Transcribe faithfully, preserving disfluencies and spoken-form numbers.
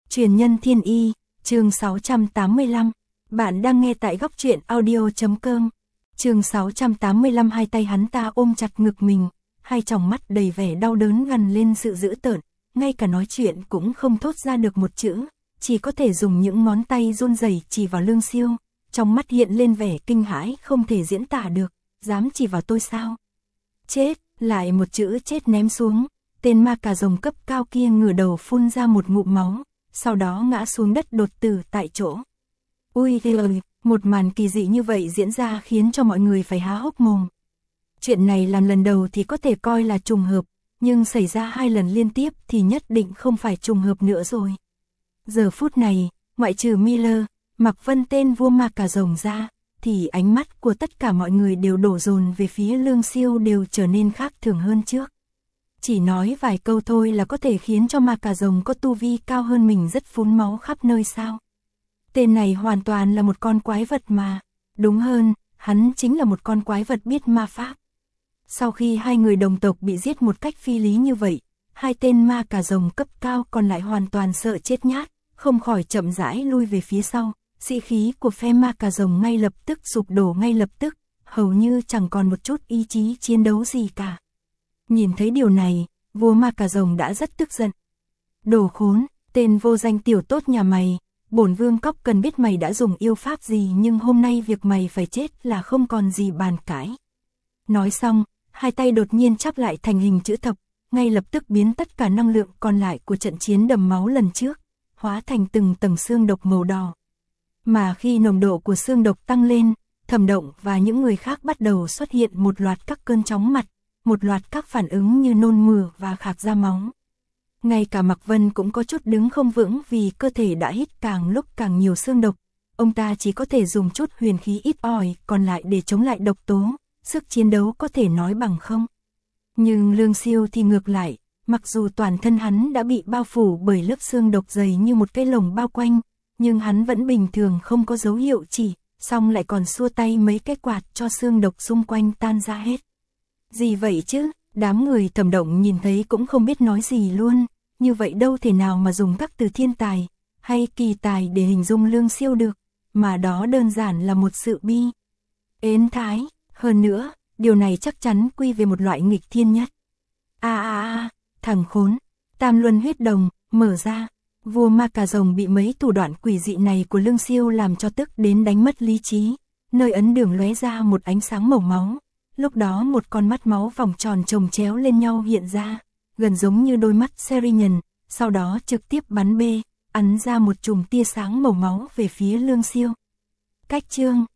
Truyền nhân thiên y, chương sáu trăm tám mươi lăm. Bạn đang nghe tại góc truyện audio chấm com. Chương sáu trăm tám mươi lăm. Hai tay hắn ta ôm chặt ngực mình, hai tròng mắt đầy vẻ đau đớn gằn lên sự dữ tợn, ngay cả nói chuyện cũng không thốt ra được một chữ, chỉ có thể dùng những ngón tay run rẩy chỉ vào Lương Siêu, trong mắt hiện lên vẻ kinh hãi không thể diễn tả được. Dám chỉ vào tôi sao? Chết! Lại một chữ chết ném xuống. Tên ma cà rồng cấp cao kia ngửa đầu phun ra một ngụm máu, sau đó ngã xuống đất đột tử tại chỗ. Ui ơi, một màn kỳ dị như vậy diễn ra khiến cho mọi người phải há hốc mồm. Chuyện này làm lần đầu thì có thể coi là trùng hợp, nhưng xảy ra hai lần liên tiếp thì nhất định không phải trùng hợp nữa rồi. Giờ phút này, ngoại trừ Miller, Mạc Vân tên vua ma cà rồng ra, thì ánh mắt của tất cả mọi người đều đổ dồn về phía Lương Siêu đều trở nên khác thường hơn trước. Chỉ nói vài câu thôi là có thể khiến cho ma cà rồng có tu vi cao hơn mình rất phun máu khắp nơi sao? Tên này hoàn toàn là một con quái vật mà. Đúng hơn, hắn chính là một con quái vật biết ma pháp. Sau khi hai người đồng tộc bị giết một cách phi lý như vậy, hai tên ma cà rồng cấp cao còn lại hoàn toàn sợ chết nhát, không khỏi chậm rãi lui về phía sau. Sĩ khí của phe ma cà rồng ngay lập tức sụp đổ ngay lập tức, hầu như chẳng còn một chút ý chí chiến đấu gì cả. Nhìn thấy điều này, vua ma cà rồng đã rất tức giận. Đồ khốn, tên vô danh tiểu tốt nhà mày, bổn vương cóc cần biết mày đã dùng yêu pháp gì, nhưng hôm nay việc mày phải chết là không còn gì bàn cãi. Nói xong, hai tay đột nhiên chắp lại thành hình chữ thập, ngay lập tức biến tất cả năng lượng còn lại của trận chiến đầm máu lần trước, hóa thành từng tầng xương độc màu đỏ. Mà khi nồng độ của xương độc tăng lên, Thẩm Động và những người khác bắt đầu xuất hiện một loạt các cơn chóng mặt, một loạt các phản ứng như nôn mửa và khạc ra máu. Ngay cả Mạc Vân cũng có chút đứng không vững vì cơ thể đã hít càng lúc càng nhiều xương độc. Ông ta chỉ có thể dùng chút huyền khí ít ỏi còn lại để chống lại độc tố, sức chiến đấu có thể nói bằng không. Nhưng Lương Siêu thì ngược lại, mặc dù toàn thân hắn đã bị bao phủ bởi lớp xương độc dày như một cái lồng bao quanh, nhưng hắn vẫn bình thường không có dấu hiệu chỉ, xong lại còn xua tay mấy cái quạt cho xương độc xung quanh tan ra hết. Gì vậy chứ? Đám người Thẩm Động nhìn thấy cũng không biết nói gì luôn, như vậy đâu thể nào mà dùng các từ thiên tài hay kỳ tài để hình dung Lương Siêu được, mà đó đơn giản là một sự bi ến thái. Hơn nữa, điều này chắc chắn quy về một loại nghịch thiên nhất. A a a, thằng khốn, Tam Luân huyết đồng mở ra. Vua ma cà rồng bị mấy thủ đoạn quỷ dị này của Lương Siêu làm cho tức đến đánh mất lý trí, nơi ấn đường lóe ra một ánh sáng màu máu. Lúc đó một con mắt máu vòng tròn chồng chéo lên nhau hiện ra, gần giống như đôi mắt Serian, sau đó trực tiếp bắn bê, ắn ra một chùm tia sáng màu máu về phía Lương Siêu. Cách chương